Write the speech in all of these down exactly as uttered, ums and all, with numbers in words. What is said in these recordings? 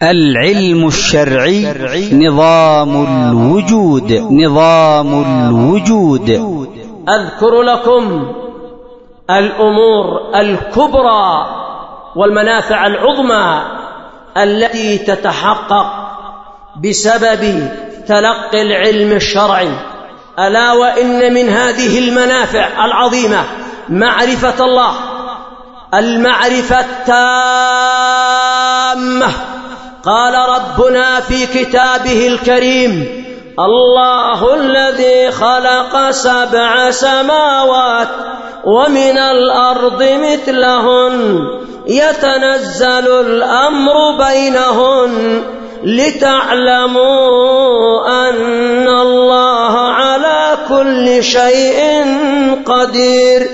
العلم الشرعي نظام الوجود نظام الوجود أذكر لكم الأمور الكبرى والمنافع العظمى التي تتحقق بسبب تلقي العلم الشرعي. ألا وإن من هذه المنافع العظيمة معرفة الله، المعرفة التامة. قال ربنا في كتابه الكريم: الله الذي خلق سبع سماوات ومن الأرض مثلهن يتنزل الأمر بينهن لتعلموا أن الله على كل شيء قدير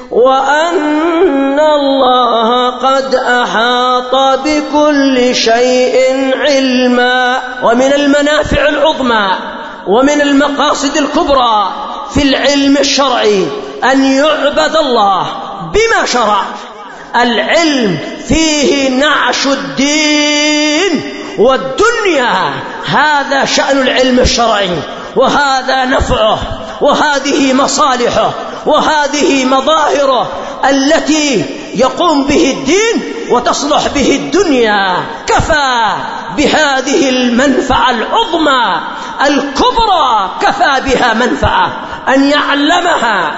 وأن الله قد أحاط بكل شيء علما. ومن المنافع العظمى ومن المقاصد الكبرى في العلم الشرعي أن يعبد الله بما شرع. العلم فيه نعش الدين والدنيا، هذا شأن العلم الشرعي، وهذا نفعه، وهذه مصالحه، وهذه مظاهره التي يقوم به الدين وتصلح به الدنيا. كفى بهذه المنفعة العظمى الكبرى، كفى بها منفعة أن يعلمها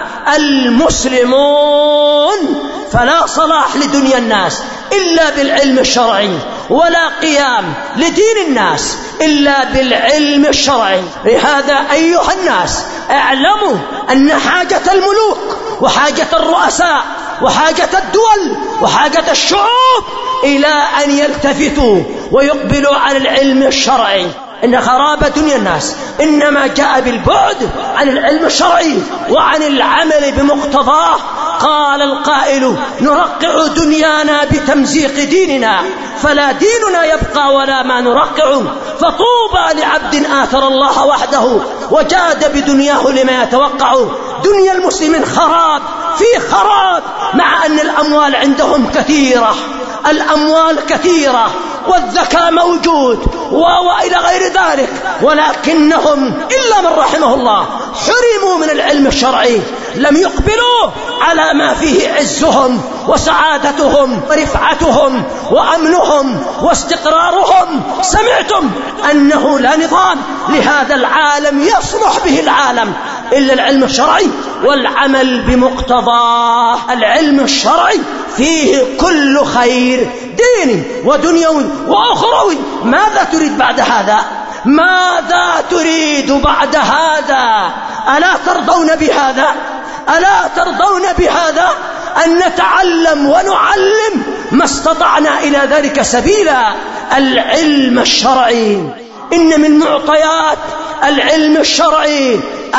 المسلمون. فلا صلاح لدنيا الناس إلا بالعلم الشرعي، ولا قيام لدين الناس إلا بالعلم الشرعي. لهذا أيها الناس اعلموا أن حاجة الملوك وحاجة الرؤساء وحاجة الدول وحاجة الشعوب إلى أن يلتفتوا ويقبلوا على العلم الشرعي. إن خراب دنيا الناس إنما جاء بالبعد عن العلم الشرعي وعن العمل بمقتضاه. قال القائل: نرقع دنيانا بتمزيق ديننا، فلا ديننا يبقى ولا ما نرقع، فطوبى لعبد آثر الله وحده وجاد بدنياه لما يتوقع. دنيا المسلمين خراب في خراب، مع أن الأموال عندهم كثيرة، الأموال كثيرة والذكاء موجود وإلى غير ذلك، ولكنهم إلا من رحمه الله حرموا من العلم الشرعي، لم يقبلوا على ما فيه عزهم وسعادتهم ورفعتهم وأمنهم واستقرارهم. سمعتم أنه لا نظام لهذا العالم يصلح به العالم إلا العلم الشرعي والعمل بمقتضاه. العلم الشرعي فيه كل خير ديني ودنيوي وأخروي. ماذا تريد بعد هذا؟ ماذا تريد بعد هذا؟ ألا ترضون بهذا؟ ألا ترضون بهذا؟ أن نتعلم ونعلم ما استطعنا إلى ذلك سبيلا. العلم الشرعي إن من معطيات العلم الشرعي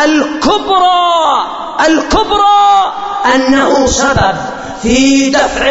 الكبرى الكبرى أنه سبب في دفع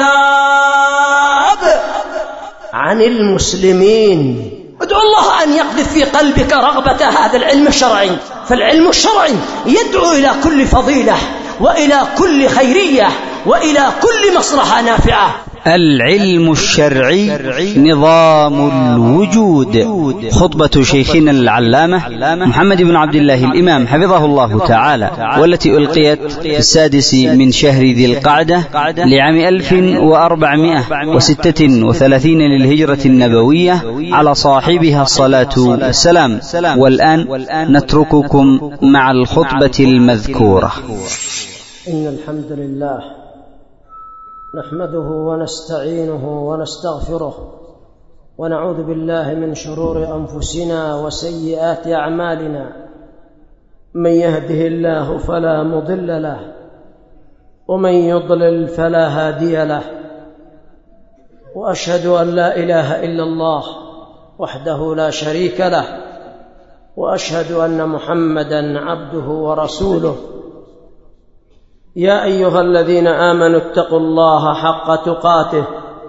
العذاب عن المسلمين. ادعو الله أن يقذف في قلبك رغبة هذا العلم الشرعي، فالعلم الشرعي يدعو إلى كل فضيلة وإلى كل خيرية وإلى كل مصلحة نافعة. العلم الشرعي نظام الوجود. خطبة شيخنا العلامة محمد بن عبد الله الإمام حفظه الله تعالى، والتي ألقيت في السادس من شهر ذي القعدة لعام ألف وأربعمائة وستة وثلاثين للهجرة النبوية، على صاحبها الصلاة والسلام. والآن نترككم مع الخطبة المذكورة. إن الحمد لله نحمده ونستعينه ونستغفره ونعوذ بالله من شرور أنفسنا وسيئات أعمالنا. من يهده الله فلا مضل له ومن يضلل فلا هادي له. وأشهد أن لا إله إلا الله وحده لا شريك له، وأشهد أن محمدًا عبده ورسوله. يا أيها الذين آمنوا اتقوا الله حق تقاته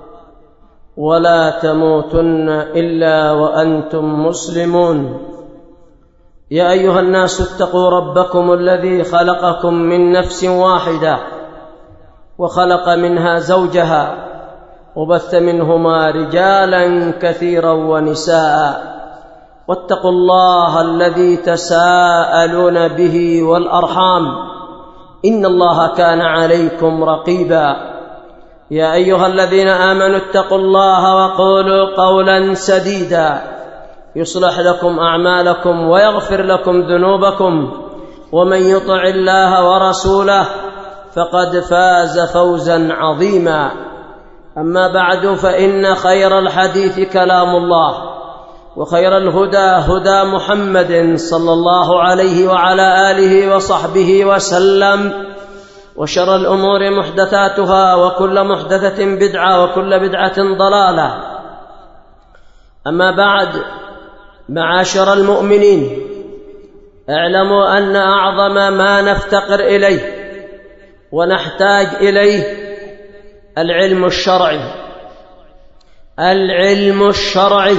ولا تموتن إلا وأنتم مسلمون. يا أيها الناس اتقوا ربكم الذي خلقكم من نفس واحدة وخلق منها زوجها وبث منهما رجالا كثيرا ونساء، واتقوا الله الذي تساءلون به والأرحام، إن الله كان عليكم رقيبا. يا أيها الذين آمنوا اتقوا الله وقولوا قولا سديدا يصلح لكم أعمالكم ويغفر لكم ذنوبكم، ومن يطع الله ورسوله فقد فاز فوزا عظيما. أما بعد، فإن خير الحديث كلام الله، وخير الهدى هدى محمد صلى الله عليه وعلى آله وصحبه وسلم، وشر الأمور محدثاتها، وكل محدثة بدعة، وكل بدعة ضلالة. أما بعد، معاشر المؤمنين، اعلموا أن أعظم ما نفتقر إليه ونحتاج إليه العلم الشرعي. العلم الشرعي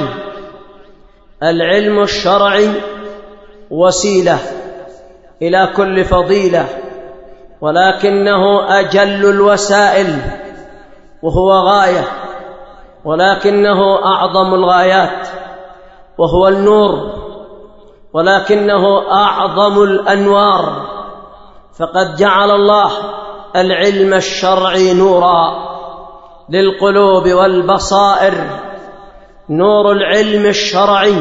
العلم الشرعي وسيلة إلى كل فضيلة، ولكنه أجل الوسائل، وهو غاية، ولكنه أعظم الغايات، وهو النور، ولكنه أعظم الأنوار. فقد جعل الله العلم الشرعي نورا للقلوب والبصائر. نور العلم الشرعي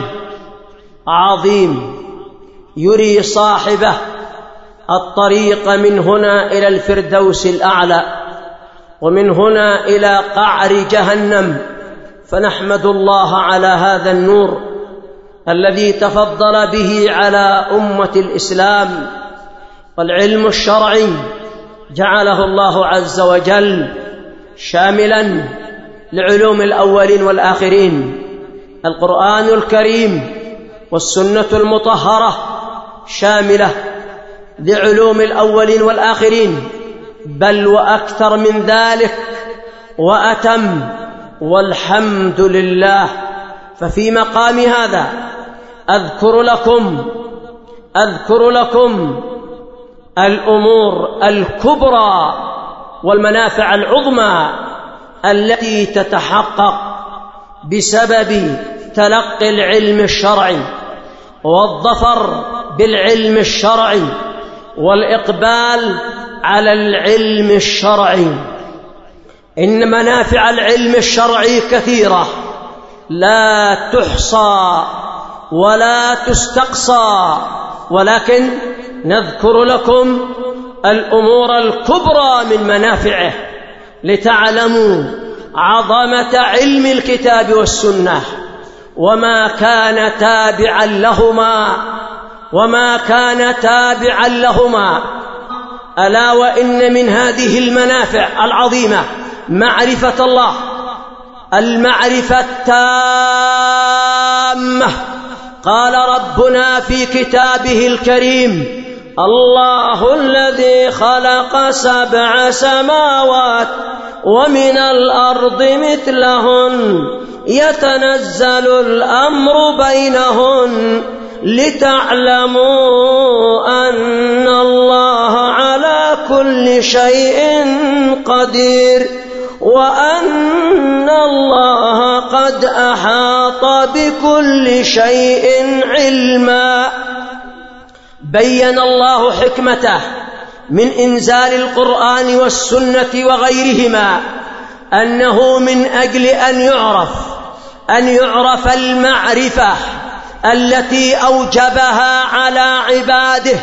عظيم، يري صاحبه الطريق من هنا إلى الفردوس الأعلى، ومن هنا إلى قعر جهنم. فنحمد الله على هذا النور الذي تفضل به على أمة الإسلام. والعلم الشرعي جعله الله عز وجل شاملا لعلوم الأولين والآخرين. القرآن الكريم والسنة المطهرة شاملة لعلوم الأولين والآخرين، بل وأكثر من ذلك وأتم، والحمد لله. ففي مقام هذا أذكر لكم أذكر لكم الأمور الكبرى والمنافع العظمى التي تتحقق بسبب تلقي العلم الشرعي، والظفر بالعلم الشرعي، والإقبال على العلم الشرعي. إن منافع العلم الشرعي كثيرة لا تحصى ولا تستقصى، ولكن نذكر لكم الأمور الكبرى من منافعه لتعلموا عظمة علم الكتاب والسنة، وما كان تابعا لهما وما كان تابعا لهما ألا وإن من هذه المنافع العظيمة معرفة الله، المعرفة التامة. قال ربنا في كتابه الكريم: الله الذي خلق سبع سماوات ومن الأرض مثلهن يتنزل الأمر بينهن لتعلموا أن الله على كل شيء قدير، وأن الله قد أحاط بكل شيء علما. بين الله حكمته من إنزال القرآن والسنة وغيرهما أنه من أجل أن يعرف أن يعرف المعرفة التي أوجبها على عباده.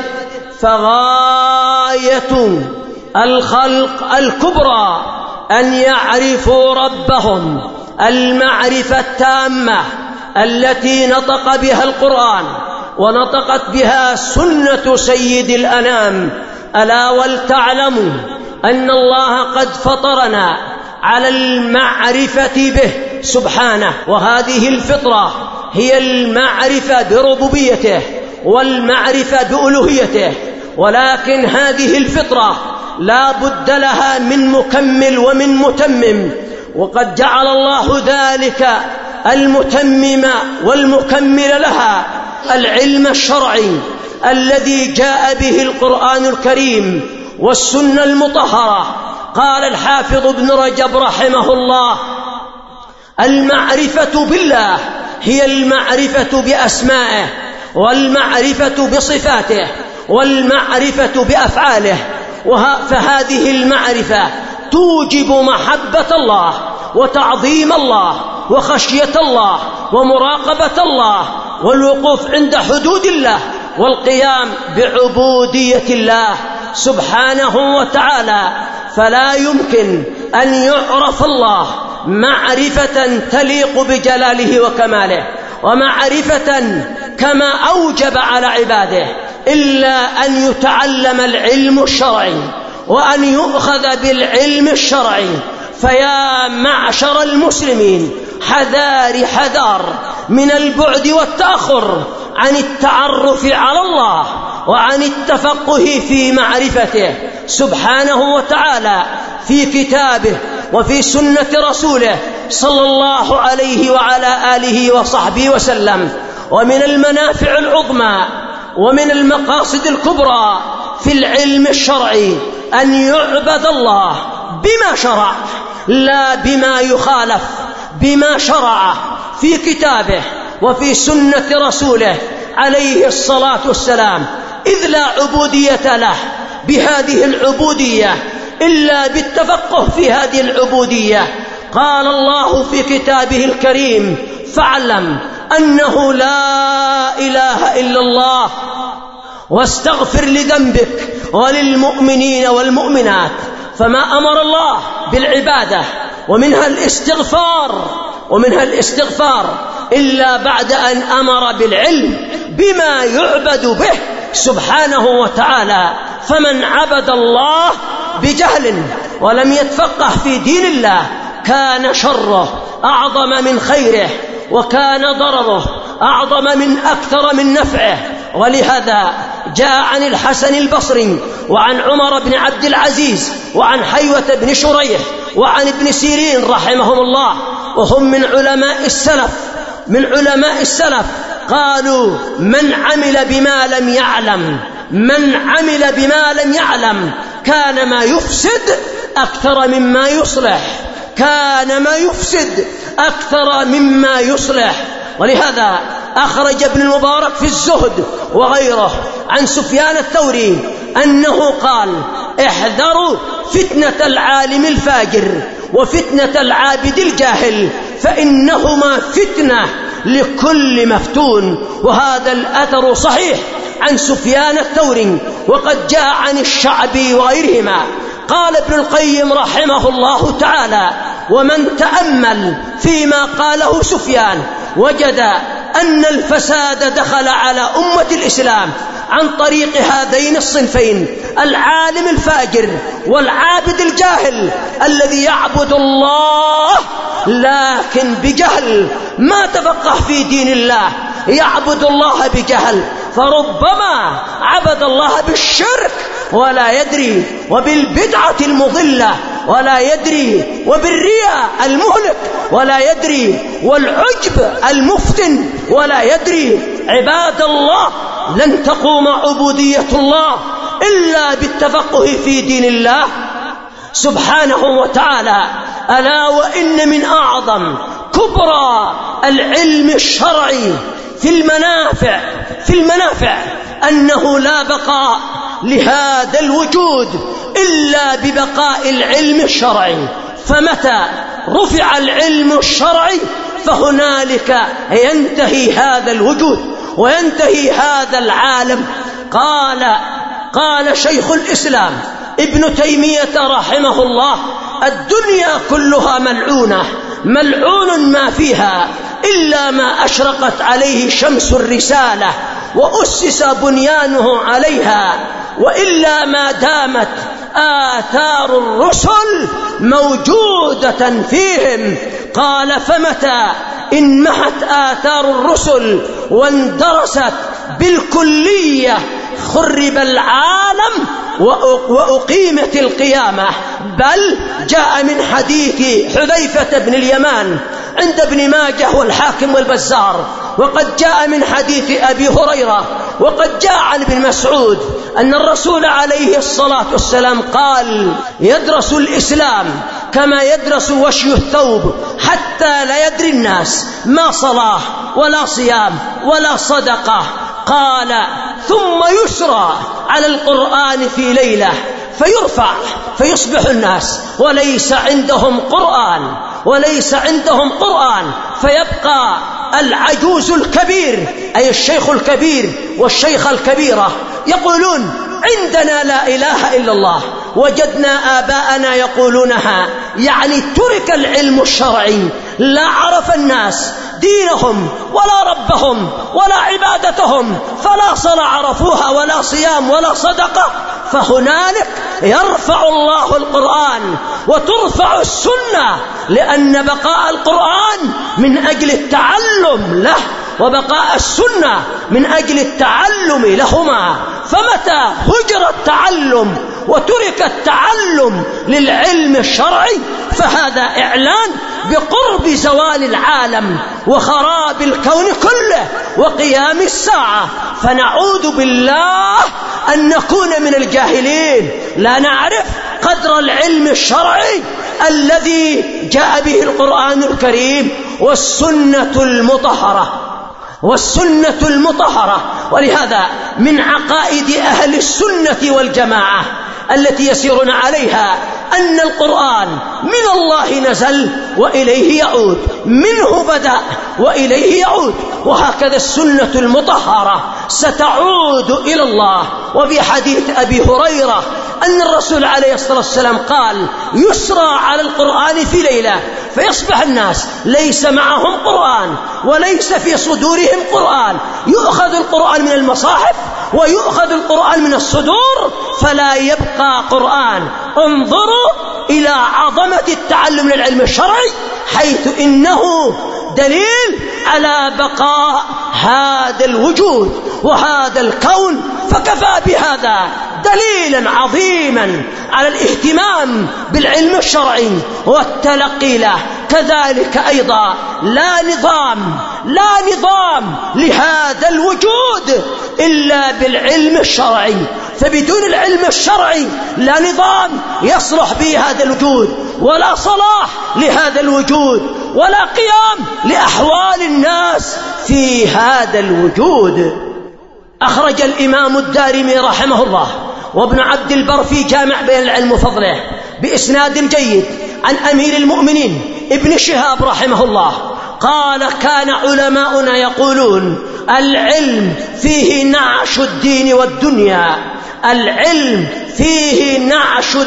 فغاية الخلق الكبرى أن يعرفوا ربهم المعرفة التامة التي نطق بها القرآن ونطقت بها سنة سيد الأنام. ألا ولتعلموا أن الله قد فطرنا على المعرفة به سبحانه، وهذه الفطرة هي المعرفة بربوبيته والمعرفة بألوهيته. ولكن هذه الفطرة لا بد لها من مكمل ومن متمم، وقد جعل الله ذلك المتمم والمكمل لها العلم الشرعي الذي جاء به القرآن الكريم والسنة المطهرة. قال الحافظ ابن رجب رحمه الله: المعرفة بالله هي المعرفة بأسمائه، والمعرفة بصفاته، والمعرفة بأفعاله. فهذه المعرفة توجب محبة الله وتعظيم الله وخشية الله ومراقبة الله والوقوف عند حدود الله والقيام بعبودية الله سبحانه وتعالى. فلا يمكن أن يعرف الله معرفة تليق بجلاله وكماله ومعرفة كما أوجب على عباده إلا أن يتعلم العلم الشرعي وأن يؤخذ بالعلم الشرعي. فيا معشر المسلمين، حذار حذار من البعد والتأخر عن التعرف على الله وعن التفقه في معرفته سبحانه وتعالى في كتابه وفي سنة رسوله صلى الله عليه وعلى آله وصحبه وسلم. ومن المنافع العظمى ومن المقاصد الكبرى في العلم الشرعي أن يعبد الله بما شرع لا بما يخالف، بما شرع في كتابه وفي سنة رسوله عليه الصلاة والسلام، إذ لا عبودية له بهذه العبودية إلا بالتفقه في هذه العبودية. قال الله في كتابه الكريم: فاعلم أنه لا إله إلا الله واستغفر لذنبك وللمؤمنين والمؤمنات. فما أمر الله بالعبادة ومنها الاستغفار ومنها الاستغفار إلا بعد أن أمر بالعلم بما يعبد به سبحانه وتعالى. فمن عبد الله بجهل ولم يتفقه في دين الله كان شره أعظم من خيره، وكان ضرره أعظم من أكثر من نفعه. ولهذا جاء عن الحسن البصري وعن عمر بن عبد العزيز وعن حيوة بن شريح وعن ابن سيرين رحمهم الله، وهم من علماء السلف من علماء السلف قالوا: من عمل بما لم يعلم من عمل بما لم يعلم كان ما يفسد أكثر مما يصلح كان ما يفسد أكثر مما يصلح. ولهذا أخرج ابن المبارك في الزهد وغيره عن سفيان الثوري أنه قال: احذروا فتنة العالم الفاجر وفتنة العابد الجاهل، فإنهما فتنة لكل مفتون. وهذا الأثر صحيح عن سفيان الثوري، وقد جاء عن الشعبي وغيرهما. قال ابن القيم رحمه الله تعالى: ومن تأمل فيما قاله سفيان وجد أن الفساد دخل على أمة الإسلام عن طريق هذين الصنفين: العالم الفاجر والعابد الجاهل الذي يعبد الله لكن بجهل، ما تفقه في دين الله، يعبد الله بجهل، فربما عبد الله بالشرك ولا يدري، وبالبدعة المضلة ولا يدري، وبالرياء المهلك ولا يدري، والعجب المفتن ولا يدري. عباد الله، لن تقوم عبودية الله إلا بالتفقه في دين الله سبحانه وتعالى. ألا وإن من أعظم كبرى العلم الشرعي في المنافع في المنافع أنه لا بقاء لهذا الوجود إلا ببقاء العلم الشرعي. فمتى رفع العلم الشرعي فهنالك ينتهي هذا الوجود وينتهي هذا العالم. قال قال شيخ الإسلام ابن تيمية رحمه الله: الدنيا كلها ملعونة، ملعون ما فيها إلا ما أشرقت عليه شمس الرسالة وأسس بنيانه عليها، وإلا ما دامت آثار الرسل موجودة فيهم. قال: فمتى انمحت آثار الرسل واندرست بالكلية خرب العالم وأقيمت القيامة. بل جاء من حديث حذيفة بن اليمان عند ابن ماجه والحاكم والبزار، وقد جاء من حديث أبي هريرة وقد جاء عن ابن مسعود أن الرسول عليه الصلاة والسلام قال: يدرس الإسلام كما يدرس وشي الثوب حتى لا يدري الناس ما صلاة ولا صيام ولا صدقة. قال: ثم يسرى على القرآن في ليلة فيرفع فيصبح الناس وليس عندهم قرآن وليس عندهم قرآن فيبقى العجوز الكبير أي الشيخ الكبير والشيخة الكبيرة يقولون: عندنا لا إله إلا الله، وجدنا آباءنا يقولونها، يعني ترك العلم الشرعي، لا عرف الناس دينهم ولا ربهم ولا عبادتهم، فلا صلاة عرفوها ولا صيام ولا صدقة. فهنالك يرفع الله القرآن وترفع السنة، لأن بقاء القرآن من أجل التعلم له وبقاء السنة من أجل التعلم لهما. فمتى هجر التعلم وترك التعلم للعلم الشرعي فهذا إعلان بقرب زوال العالم وخراب الكون كله وقيام الساعة. فنعوذ بالله أن نكون من الجاهلين لا نعرف قدر العلم الشرعي الذي جاء به القرآن الكريم والسنة المطهرة والسنة المطهرة. ولهذا من عقائد أهل السنة والجماعة التي يسيرون عليها أن القرآن من الله نزل وإليه يعود، منه بدأ وإليه يعود، وهكذا السنة المطهرة ستعود إلى الله. وفي حديث أبي هريرة أن الرسول عليه الصلاة والسلام قال: يسرى على القرآن في ليلة فيصبح الناس ليس معهم قرآن وليس في صدورهم قرآن، يؤخذ القرآن من المصاحف ويؤخذ القرآن من الصدور فلا يبقى قرآن. انظروا إلى عظمة التعلم للعلم الشرعي، حيث إنه دليل على بقاء هذا الوجود وهذا الكون، فكفى بهذا دليلا عظيما على الاهتمام بالعلم الشرعي والتلقي له. كذلك أيضا لا نظام لا نظام لهذا الوجود إلا بالعلم الشرعي، فبدون العلم الشرعي لا نظام يصلح به هذا الوجود، ولا صلاح لهذا الوجود، ولا قيام لأحوال الناس في هذا الوجود. أخرج الإمام الدارمي رحمه الله وابن عبد البر في جامع بين العلم وفضله بإسناد جيد عن أمير المؤمنين ابن شهاب رحمه الله قال: كان علماؤنا يقولون: العلم فيه نعش الدين والدنيا، العلم فيه نعش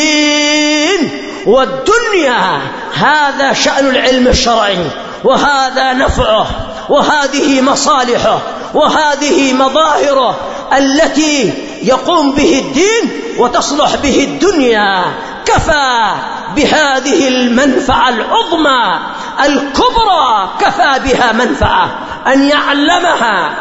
الدين والدنيا. هذا شأن العلم الشرعي، وهذا نفعه، وهذه مصالحه، وهذه مظاهره التي يقوم به الدين وتصلح به الدنيا. كفى بهذه المنفعة العظمى الكبرى، كفى بها منفعة أن يعلمها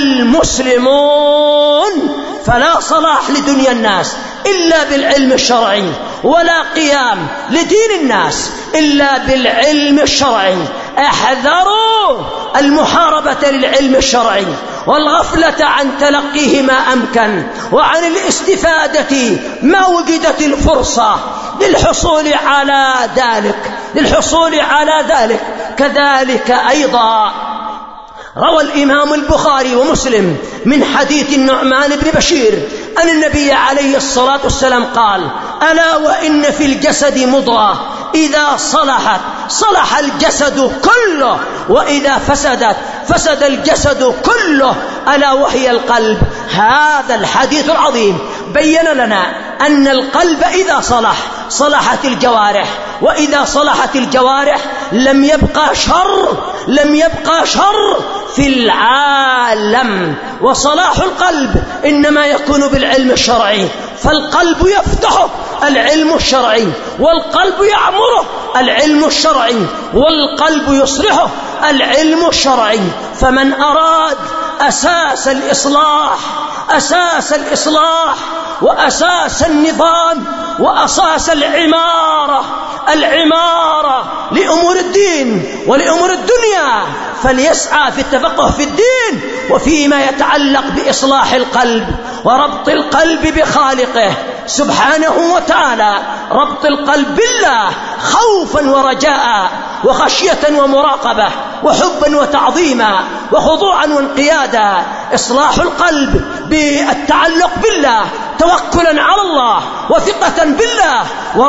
المسلمون. فلا صلاح لدنيا الناس إلا بالعلم الشرعي، ولا قيام لدين الناس إلا بالعلم الشرعي. احذروا المحاربة للعلم الشرعي والغفلة عن تلقيه ما أمكن، وعن الاستفادة ما وجدت الفرصة للحصول على ذلك للحصول على ذلك. كذلك أيضا روى الإمام البخاري ومسلم من حديث النعمان بن بشير أن النبي عليه الصلاة والسلام قال: ألا وإن في الجسد مضغة إذا صلحت صلح الجسد كله، وإذا فسدت فسد الجسد كله، ألا وهي القلب. هذا الحديث العظيم بين لنا أن القلب إذا صلح صلحت الجوارح، وإذا صلحت الجوارح لم يبقى شر لم يبقى شر في العالم. وصلاح القلب إنما يكون بالعلم الشرعي، فالقلب يفتحه العلم الشرعي، والقلب يعمره العلم الشرعي، والقلب يصلحه العلم الشرعي. فمن أراد أساس الإصلاح أساس الإصلاح وأساس النظام وأساس العمارة العمارة لأمور الدين ولأمور الدنيا فليسعى في التفقه في الدين وفيما يتعلق بإصلاح القلب وربط القلب بخالقه سبحانه وتعالى، ربط القلب بالله خوفا ورجاء وخشية ومراقبة وحبا وتعظيما وخضوعا وانقيادا، إصلاح القلب بالتعلق بالله توكلا على الله وثقة بالله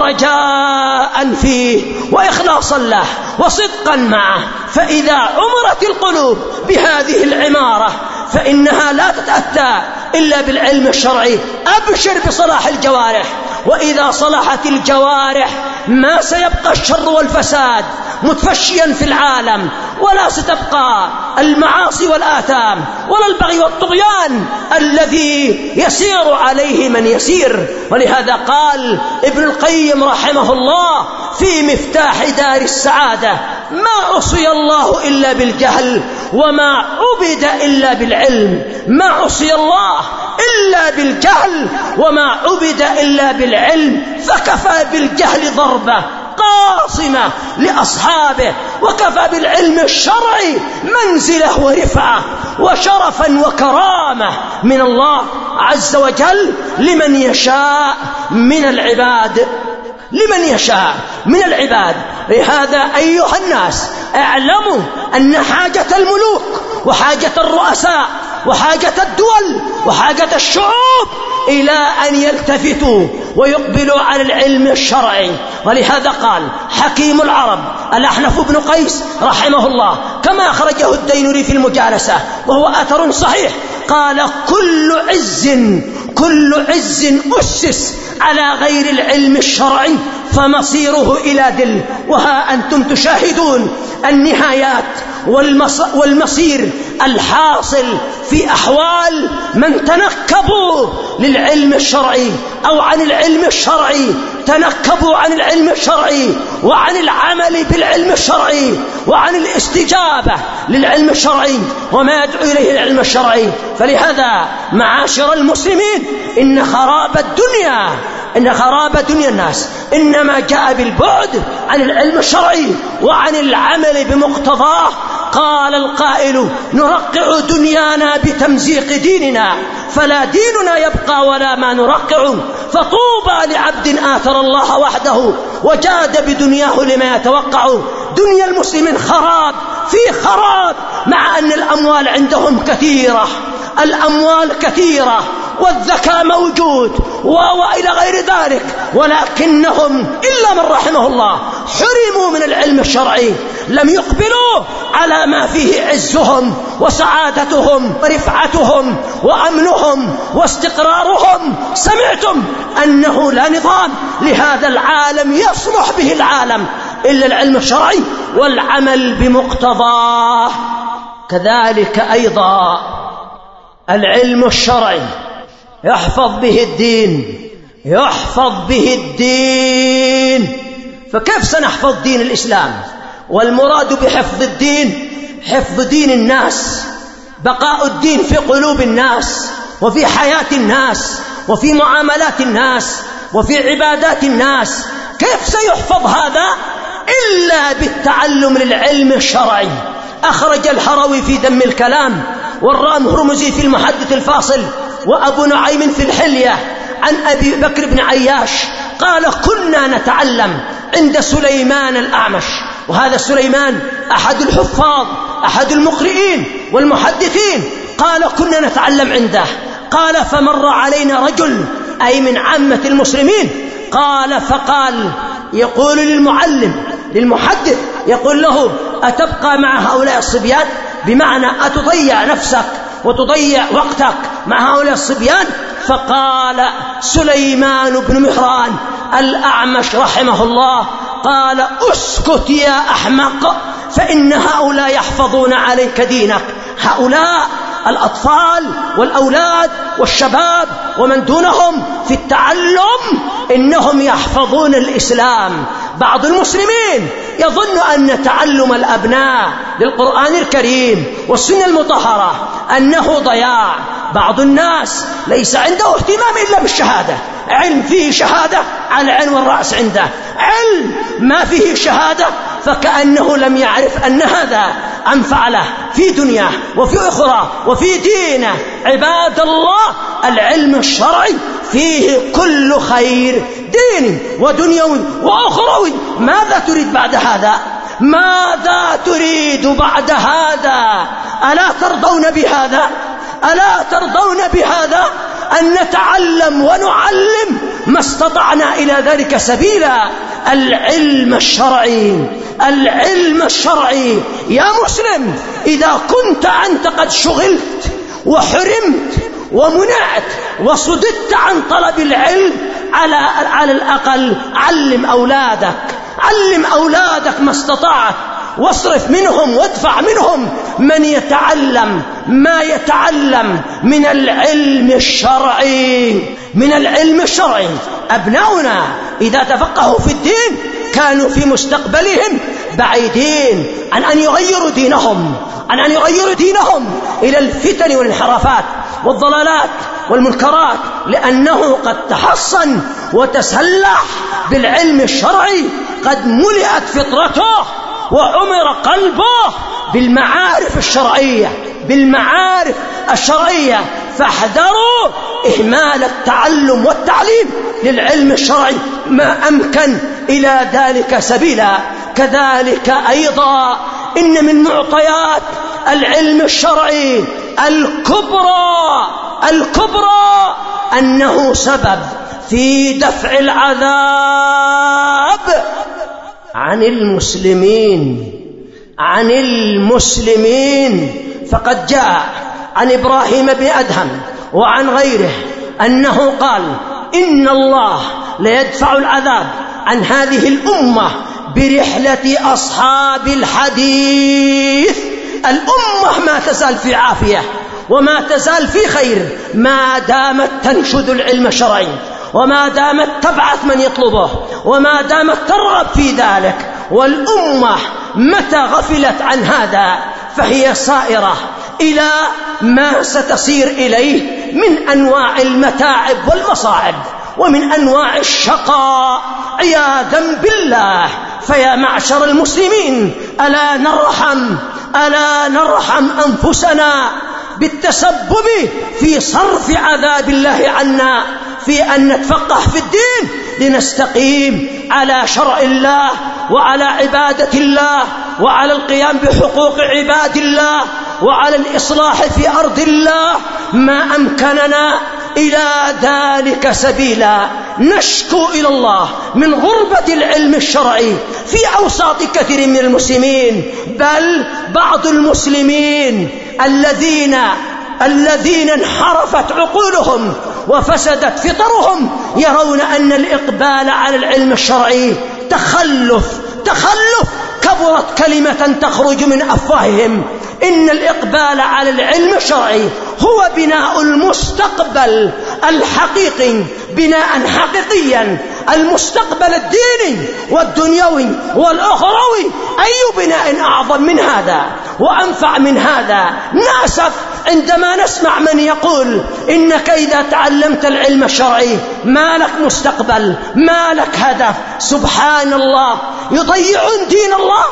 ورجاء فيه وإخلاصا له وصدقا معه. فإذا عمرت القلوب بهذه العمارة فإنها لا تتأتى إلا بالعلم الشرعي. أبشر بصلاح الجوارح، وإذا صلحت الجوارح ما سيبقى الشر والفساد متفشيا في العالم، ولا ستبقى المعاصي والآثام ولا البغي والطغيان الذي يسير عليه من يسير. ولهذا قال ابن القيم رحمه الله في مفتاح دار السعادة: ما عصي الله إلا بالجهل وما عبد إلا بالعلم. ما عصي الله إلا بالجهل وما عبد إلا بالعلم، فكفى بالجهل ضربة قاصمة لأصحابه، وكفى بالعلم الشرعي منزلة ورفعة وشرفا وكرامة من الله عز وجل لمن يشاء من العباد لمن يشاء من العباد. لهذا أيها الناس اعلموا أن حاجة الملوك وحاجة الرؤساء وحاجة الدول وحاجة الشعوب إلى أن يلتفتوا ويقبلوا على العلم الشرعي. ولهذا قال حكيم العرب الأحنف بن قيس رحمه الله كما أخرجه الدينوري في المجالسة وهو أثر صحيح، قال: كل عز كل عز أسس على غير العلم الشرعي فمصيره إلى دل. وها أنتم تشاهدون النهايات والمصير الحاصل في أحوال من تنكبوا للعلم الشرعي أو عن العلم الشرعي، تنكبوا عن العلم الشرعي وعن العمل بالعلم الشرعي وعن الاستجابة للعلم الشرعي وما يدعو إليه العلم الشرعي. فلهذا معاشر المسلمين إن خراب الدنيا إن خراب دنيا الناس إنما جاء بالبعد عن العلم الشرعي وعن العمل بمقتضاه. قال القائل: نرقع دنيانا بتمزيق ديننا فلا ديننا يبقى ولا ما نرقع، فطوبى لعبد آثر الله وحده وجاد بدنياه لما يتوقع. دنيا المسلمين خراب في خراب، مع أن الأموال عندهم كثيرة الأموال كثيرة والذكاء موجود وإلى غير ذلك، ولكنهم إلا من رحمه الله حرموا من العلم الشرعي، لم يقبلوا على ما فيه عزهم وسعادتهم ورفعتهم وأمنهم واستقرارهم. سمعتم أنه لا نظام لهذا العالم يصلح به العالم إلا العلم الشرعي والعمل بمقتضاه. كذلك أيضا العلم الشرعي يحفظ به الدين يحفظ به الدين. فكيف سنحفظ دين الإسلام؟ والمراد بحفظ الدين حفظ دين الناس، بقاء الدين في قلوب الناس وفي حياة الناس وفي معاملات الناس وفي عبادات الناس. كيف سيحفظ هذا إلا بالتعلم للعلم الشرعي؟ أخرج الهروي في ذم الكلام والرام هرمزي في المحدث الفاصل وأبو نعيم في الحلية عن أبي بكر بن عياش قال: كنا نتعلم عند سليمان الأعمش. وهذا سليمان أحد الحفاظ أحد المقرئين والمحدثين. قال: كنا نتعلم عنده. قال: فمر علينا رجل أي من عامة المسلمين. قال فقال يقول للمعلم للمحدث يقول له: أتبقى مع هؤلاء الصبيان؟ بمعنى أتضيع نفسك وتضيع وقتك مع هؤلاء الصبيان؟ فقال سليمان بن مهران الأعمش رحمه الله قال: أسكت يا أحمق، فإن هؤلاء يحفظون عليك دينك. هؤلاء الأطفال والأولاد والشباب ومن دونهم في التعلم إنهم يحفظون الإسلام. بعض المسلمين يظن أن تعلم الأبناء للقرآن الكريم والسنة المطهرة أنه ضياع. بعض الناس ليس عنده اهتمام إلا بالشهادة، علم فيه شهادة على العين والرأس عنده، علم ما فيه شهادة فكأنه لم يعرف أن هذا أنفع له في دنياه وفي أخرى وفي دينه. عباد الله، العلم الشرعي فيه كل خير ديني ودنيوي وأخروي. ماذا تريد بعد هذا؟ ماذا تريد بعد هذا؟ ألا ترضون بهذا؟ ألا ترضون بهذا؟ أن نتعلم ونعلم ما استطعنا إلى ذلك سبيلا. العلم الشرعي، العلم الشرعي يا مسلم، إذا كنت أنت قد شغلت وحرمت ومنعت وصددت عن طلب العلم، على على الأقل علم أولادك، علم أولادك ما استطعت، واصرف منهم وادفع منهم من يتعلم ما يتعلم من العلم الشرعي، من العلم الشرعي. أبناؤنا إذا تفقهوا في الدين كانوا في مستقبلهم بعيدين عن أن يغيروا دينهم، عن أن يغيروا دينهم إلى الفتن والانحرافات والضلالات والمنكرات، لأنه قد تحصن وتسلح بالعلم الشرعي، قد ملئت فطرته وعمر قلبه بالمعارف الشرعية، بالمعارف الشرعية. فاحذروا إهمال التعلم والتعليم للعلم الشرعي ما أمكن إلى ذلك سبيلا. كذلك أيضا إن من معطيات العلم الشرعي الكبرى الكبرى أنه سبب في دفع العذاب عن المسلمين، عن المسلمين. فقد جاء عن إبراهيم بن أدهم وعن غيره أنه قال: إن الله ليدفع العذاب عن هذه الأمة برحلة أصحاب الحديث. الأمة ما تزال في عافية وما تزال في خير ما دامت تنشد العلم الشرعي، وما دامت تبعث من يطلبه، وما دامت ترغب في ذلك. والأمة متى غفلت عن هذا فهي سائرة إلى ما ستصير إليه من أنواع المتاعب والمصاعب ومن أنواع الشقاء عياذا بالله. فيا معشر المسلمين، ألا نرحم ألا نرحم أنفسنا بالتسبب في صرف عذاب الله عنا، في أن نتفقه في الدين لنستقيم على شرع الله وعلى عبادة الله وعلى القيام بحقوق عباد الله وعلى الإصلاح في أرض الله ما أمكننا إلى ذلك سبيلا. نشكو إلى الله من غربة العلم الشرعي في أوساط كثير من المسلمين، بل بعض المسلمين الذين الذين انحرفت عقولهم وفسدت فطرهم يرون أن الإقبال على العلم الشرعي تخلف تخلف كبرت كلمة تخرج من أفواههم. إن الإقبال على العلم الشرعي هو بناء المستقبل الحقيقي، بناء حقيقيا، المستقبل الديني والدنيوي والأخروي. أي بناء أعظم من هذا وأنفع من هذا؟ نأسف عندما نسمع من يقول إنك إذا تعلمت العلم الشرعي ما لك مستقبل، ما لك هدف. سبحان الله، يضيعون دين الله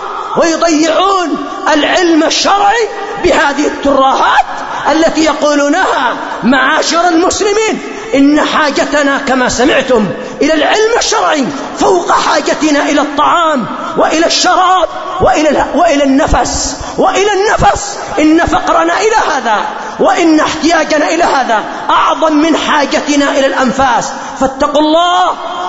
ويضيعون العلم الشرعي بهذه الترهات التي يقولونها. معاشر المسلمين، إن حاجتنا كما سمعتم إلى العلم الشرعي فوق حاجتنا إلى الطعام وإلى الشراب وإلى, وإلى النفس وإلى النفس. إن فقرنا إلى هذا وإن احتياجنا إلى هذا أعظم من حاجتنا إلى الأنفاس. فاتقوا الله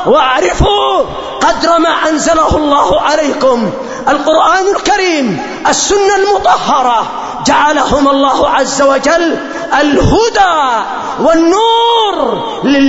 واعرفوا قدر ما أنزله الله عليكم. القرآن الكريم، السنة المطهرة، جعلهم الله عز وجل الهدى والنور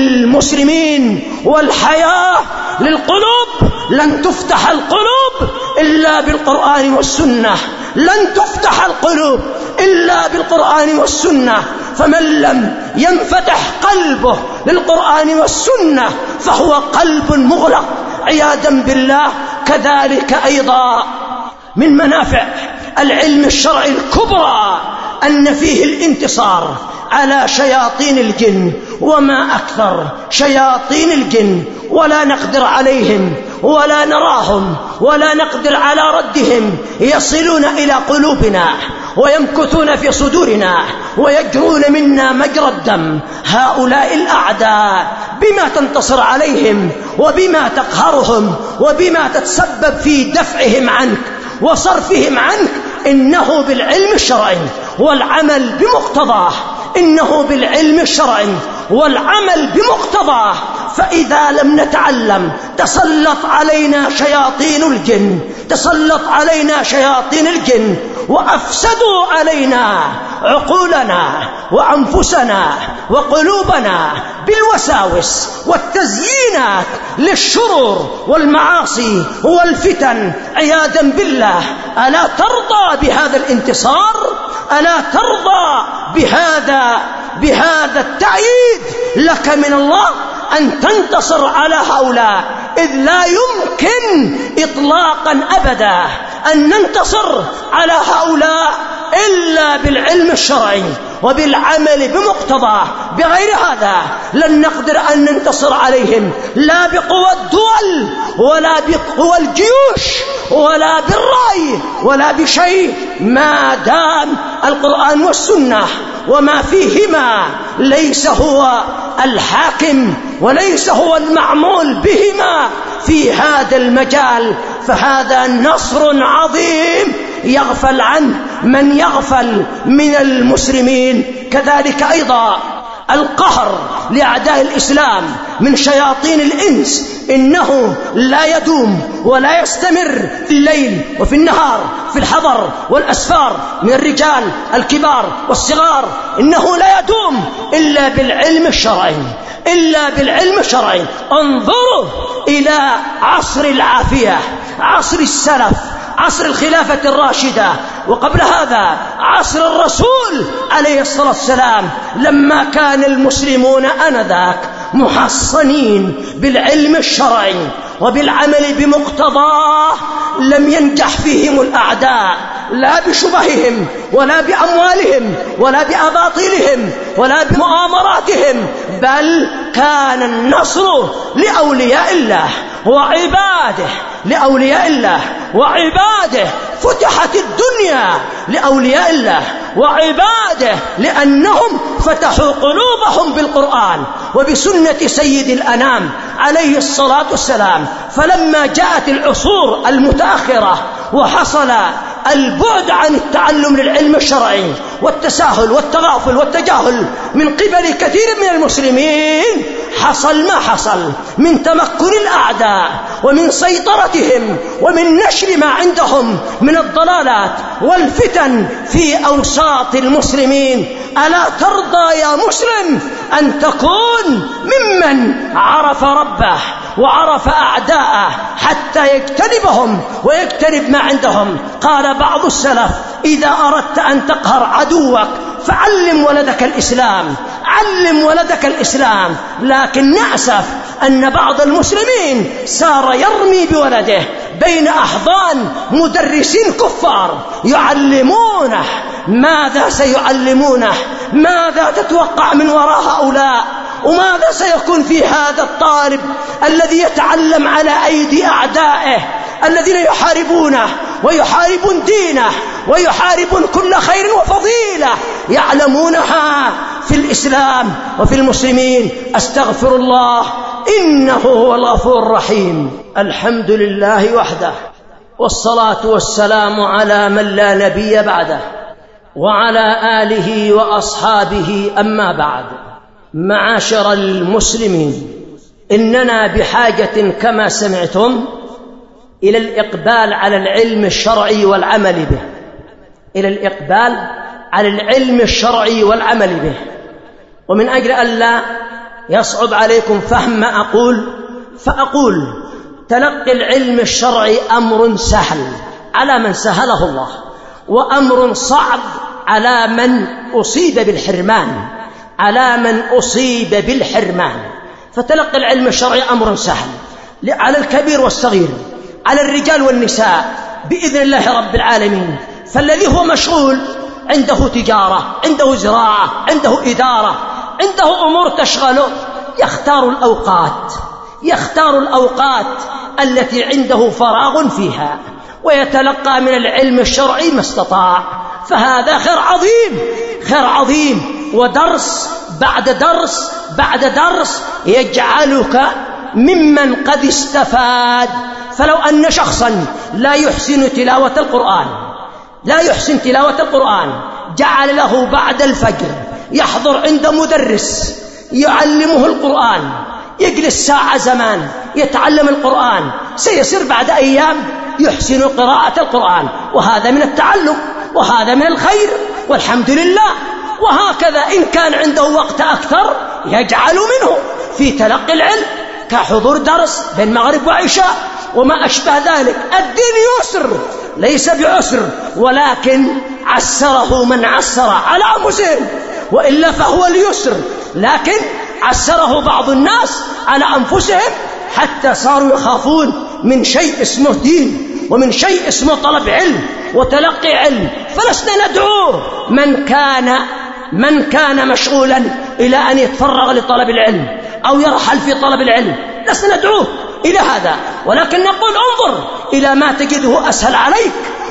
للمسلمين والحياة للقلوب. لن تفتح القلوب إلا بالقرآن والسنة، لن تفتح القلوب إلا بالقرآن والسنة. فمن لم ينفتح قلبه للقرآن والسنة فهو قلب مغلق عياذا بالله. كذلك أيضا من منافع العلم الشرعي الكبرى أن فيه الانتصار على شياطين الجن، وما أكثر شياطين الجن، ولا نقدر عليهم ولا نراهم ولا نقدر على ردهم، يصلون إلى قلوبنا ويمكثون في صدورنا ويجرون منا مجرى الدم. هؤلاء الأعداء بما تنتصر عليهم وبما تقهرهم وبما تتسبب في دفعهم عنك وصرفهم عنك؟ إنه بالعلم الشرعي والعمل بمقتضاه، إنه بالعلم الشرعي والعمل بمقتضاه. فإذا لم نتعلم تسلط علينا شياطين الجن، تسلط علينا شياطين الجن وأفسدوا علينا عقولنا وأنفسنا وقلوبنا بالوساوس والتزيينات للشرور والمعاصي والفتن عياذا بالله. ألا ترضى بهذا الانتصار؟ ألا ترضى بهذا بهذا التأييد لك من الله أن تنتصر على هؤلاء؟ إذ لا يمكن إطلاقا أبدا أن ننتصر على هؤلاء إلا بالعلم الشرعي وبالعمل بمقتضاه. بغير هذا لن نقدر أن ننتصر عليهم، لا بقوى الدول ولا بقوى الجيوش ولا بالرأي ولا بشيء، ما دام القرآن والسنة وما فيهما ليس هو الحاكم وليس هو المعمول بهما في هذا المجال، فهذا نصر عظيم يغفل عنه من يغفل من المسلمين. كذلك أيضا القهر لأعداء الإسلام من شياطين الإنس، إنه لا يدوم ولا يستمر في الليل وفي النهار، في الحضر والأسفار من الرجال الكبار والصغار، إنه لا يدوم إلا بالعلم الشرعي، إلا بالعلم الشرعي. انظروا إلى عصر العافية، عصر السلف، عصر الخلافة الراشدة، وقبل هذا عصر الرسول عليه الصلاة والسلام، لما كان المسلمون آنذاك محصنين بالعلم الشرعي وبالعمل بمقتضاه، لم ينجح فيهم الأعداء لا بشبههم ولا بأموالهم ولا بأباطيلهم ولا بمؤامراتهم، بل كان النصر لأولياء الله وعباده، لأولياء الله وعباده. فتحت الدنيا لأولياء الله وعباده لأنهم فتحوا قلوبهم بالقرآن وبسنة سيد الأنام عليه الصلاة والسلام. فلما جاءت العصور المتأخرة وحصل البعد عن التعلم للعلم الشرعي والتساهل والتغافل والتجاهل من قبل كثير من المسلمين، حصل ما حصل من تمكن الأعداء ومن سيطرتهم ومن نشر ما عندهم من الضلالات والفتن في أوساط المسلمين. ألا ترضى يا مسلم أن تكون ممن عرف ربه وعرف أعداءه حتى يجتنبهم ويجتنب ما عندهم؟ قال بعض السلف: إذا أردت أن تقهر عدوك فعلم ولدك الإسلام، علم ولدك الإسلام. لكن نأسف أن بعض المسلمين سار يرمي بولده بين أحضان مدرسين كفار يعلمونه. ماذا سيعلمونه؟ ماذا تتوقع من وراء هؤلاء؟ وماذا سيكون في هذا الطالب الذي يتعلم على أيدي أعدائه الذين يحاربونه ويحاربون دينه ويحاربون كل خير وفضيلة يعلمونها في الإسلام وفي المسلمين؟ أستغفر الله، إنه هو الغفور الرحيم. الحمد لله وحده، والصلاة والسلام على من لا نبي بعده، وعلى آله وأصحابه. أما بعد، معاشر المسلمين، إننا بحاجة كما سمعتم إلى الإقبال على العلم الشرعي والعمل به، إلى الإقبال على العلم الشرعي والعمل به. ومن أجل ألا يصعب عليكم فهم ما أقول فأقول: تلقي العلم الشرعي أمر سهل على من سهله الله، وأمر صعب على من أصيب بالحرمان، على من أصيب بالحرمان. فتلقي العلم الشرعي أمر سهل على الكبير والصغير، على الرجال والنساء بإذن الله رب العالمين. فالذي هو مشغول عنده تجارة، عنده زراعة، عنده إدارة، عنده أمور تشغله، يختار الأوقات يختار الأوقات التي عنده فراغ فيها ويتلقى من العلم الشرعي ما استطاع. فهذا خير عظيم خير عظيم ودرس بعد درس بعد درس يجعلك ممن قد استفاد. فلو أن شخصا لا يحسن تلاوة القرآن لا يحسن تلاوة القرآن جعل له بعد الفجر يحضر عند مدرس يعلمه القرآن، يجلس ساعة زمان يتعلم القرآن، سيصير بعد أيام يحسن قراءة القرآن، وهذا من التعلم وهذا من الخير والحمد لله. وهكذا إن كان عنده وقت أكثر يجعل منه في تلقي العلم كحضور درس بين مغرب وعشاء وما أشبه ذلك. الدين يسر ليس بعسر، ولكن عسره من عسر على أنفسهم، وإلا فهو اليسر، لكن عسره بعض الناس على أنفسهم حتى صاروا يخافون من شيء اسمه دين ومن شيء اسمه طلب علم وتلقي علم. فلسنا ندعوه من كان من كان مشغولا إلى أن يتفرغ لطلب العلم أو يرحل في طلب العلم، لسنا ندعوه إلى هذا، ولكن نقول انظر إلى ما تجده أسهل عليك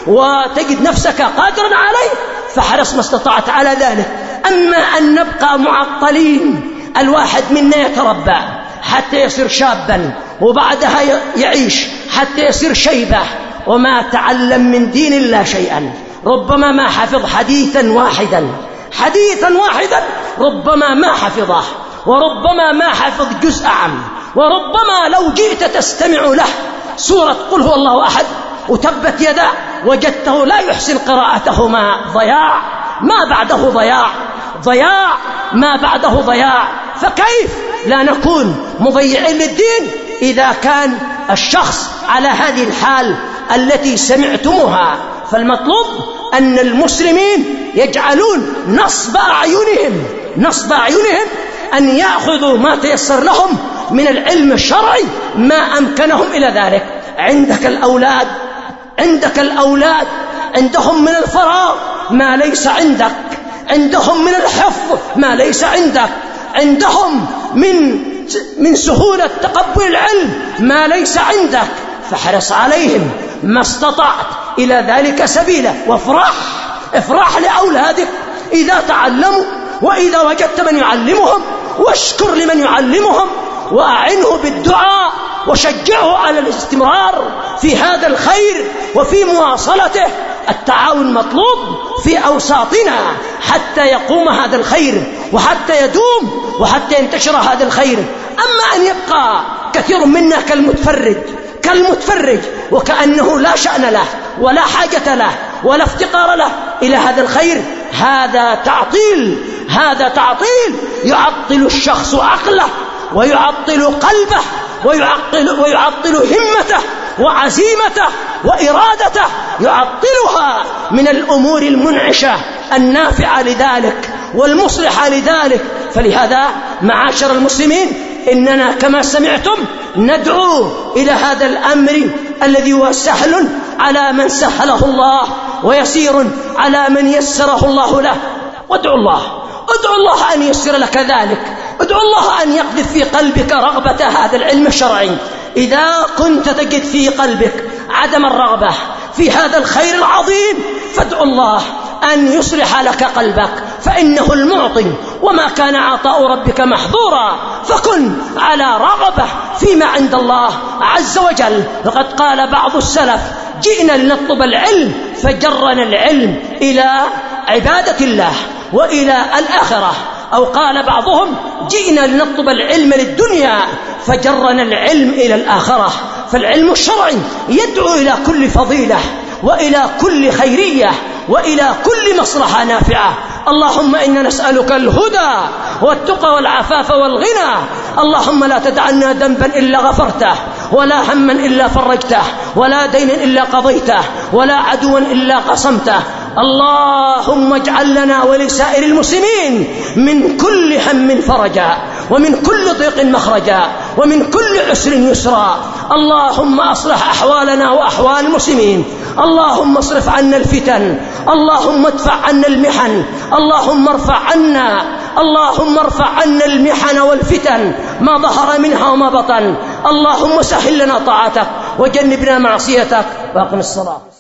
وتجد نفسك قادرا عليه فحرص ما استطعت على ذلك. أما أن نبقى معطلين، الواحد منا يتربى حتى يصير شابا وبعدها يعيش حتى يصير شيبة وما تعلم من دين الله شيئا، ربما ما حفظ حديثا واحدا حديثا واحدا ربما ما حفظه، وربما ما حفظ جزء عام، وربما لو جئت تستمع له سورة قل هو الله أحد وتبت يدا وجدته لا يحسن قراءتهما. ضياع ما بعده ضياع ضياع ما بعده ضياع. فكيف لا نكون مضيعين للدين إذا كان الشخص على هذه الحال التي سمعتموها؟ فالمطلوب أن المسلمين يجعلون نصب أعينهم نصب أعينهم أن يأخذوا ما تيسر لهم من العلم الشرعي ما أمكنهم إلى ذلك. عندك الأولاد عندك الأولاد عندهم من الفراغ ما ليس عندك، عندهم من الحفظ ما ليس عندك، عندهم من من سهولة تقبل العلم ما ليس عندك، فاحرص عليهم ما استطعت إلى ذلك سبيلا. وافرح افرح لأولادك إذا تعلموا وإذا وجدت من يعلمهم، واشكر لمن يعلمهم وأعنه بالدعاء وشجعه على الاستمرار في هذا الخير وفي مواصلته. التعاون مطلوب في أوساطنا حتى يقوم هذا الخير وحتى يدوم وحتى ينتشر هذا الخير. أما أن يبقى كثير منا كالمتفرج كالمتفرج وكأنه لا شأن له ولا حاجة له ولا افتقار له إلى هذا الخير، هذا تعطيل هذا تعطيل يعطل الشخص عقله ويعطل قلبه ويعطل, ويعطل همته وعزيمته وإرادته، يعطلها من الأمور المنعشة النافعة لذلك والمصلحة لذلك. فلهذا معاشر المسلمين إننا كما سمعتم ندعو إلى هذا الأمر الذي هو سهل على من سهله الله ويسير على من يسره الله له. وادعو الله ادعو الله أن يسر لك ذلك، ادعو الله أن يقذف في قلبك رغبة هذا العلم الشرعي. إذا كنت تجد في قلبك عدم الرغبة في هذا الخير العظيم فادعو الله أن يصلح لك قلبك، فإنه المعطي وما كان عطاء ربك محظورا. فكن على رغبة فيما عند الله عز وجل. فقد قال بعض السلف جئنا لنطلب العلم فجرنا العلم إلى عبادة الله وإلى الآخرة، أو قال بعضهم جئنا لنطلب العلم للدنيا فجرنا العلم إلى الآخرة. فالعلم الشرعي يدعو إلى كل فضيلة وإلى كل خيرية وإلى كل مصلحة نافعة. اللهم إنا نسألك الهدى والتقى والعفاف والغنى. اللهم لا تدعنا ذنبا إلا غفرته، ولا هما إلا فرجته، ولا دينا إلا قضيته، ولا عدوا إلا قصمته. اللهم اجعل لنا ولسائر المسلمين من كل هم فرجا، ومن كل ضيق مخرجا، ومن كل عسر يسرا. اللهم أصلح أحوالنا وأحوال المسلمين. اللهم اصرف عنا الفتن، اللهم ادفع عنا المحن، اللهم ارفع عنا اللهم ارفع عنا المحن والفتن ما ظهر منها وما بطن. اللهم سهل لنا طاعتك وجنبنا معصيتك، واقم الصلاة.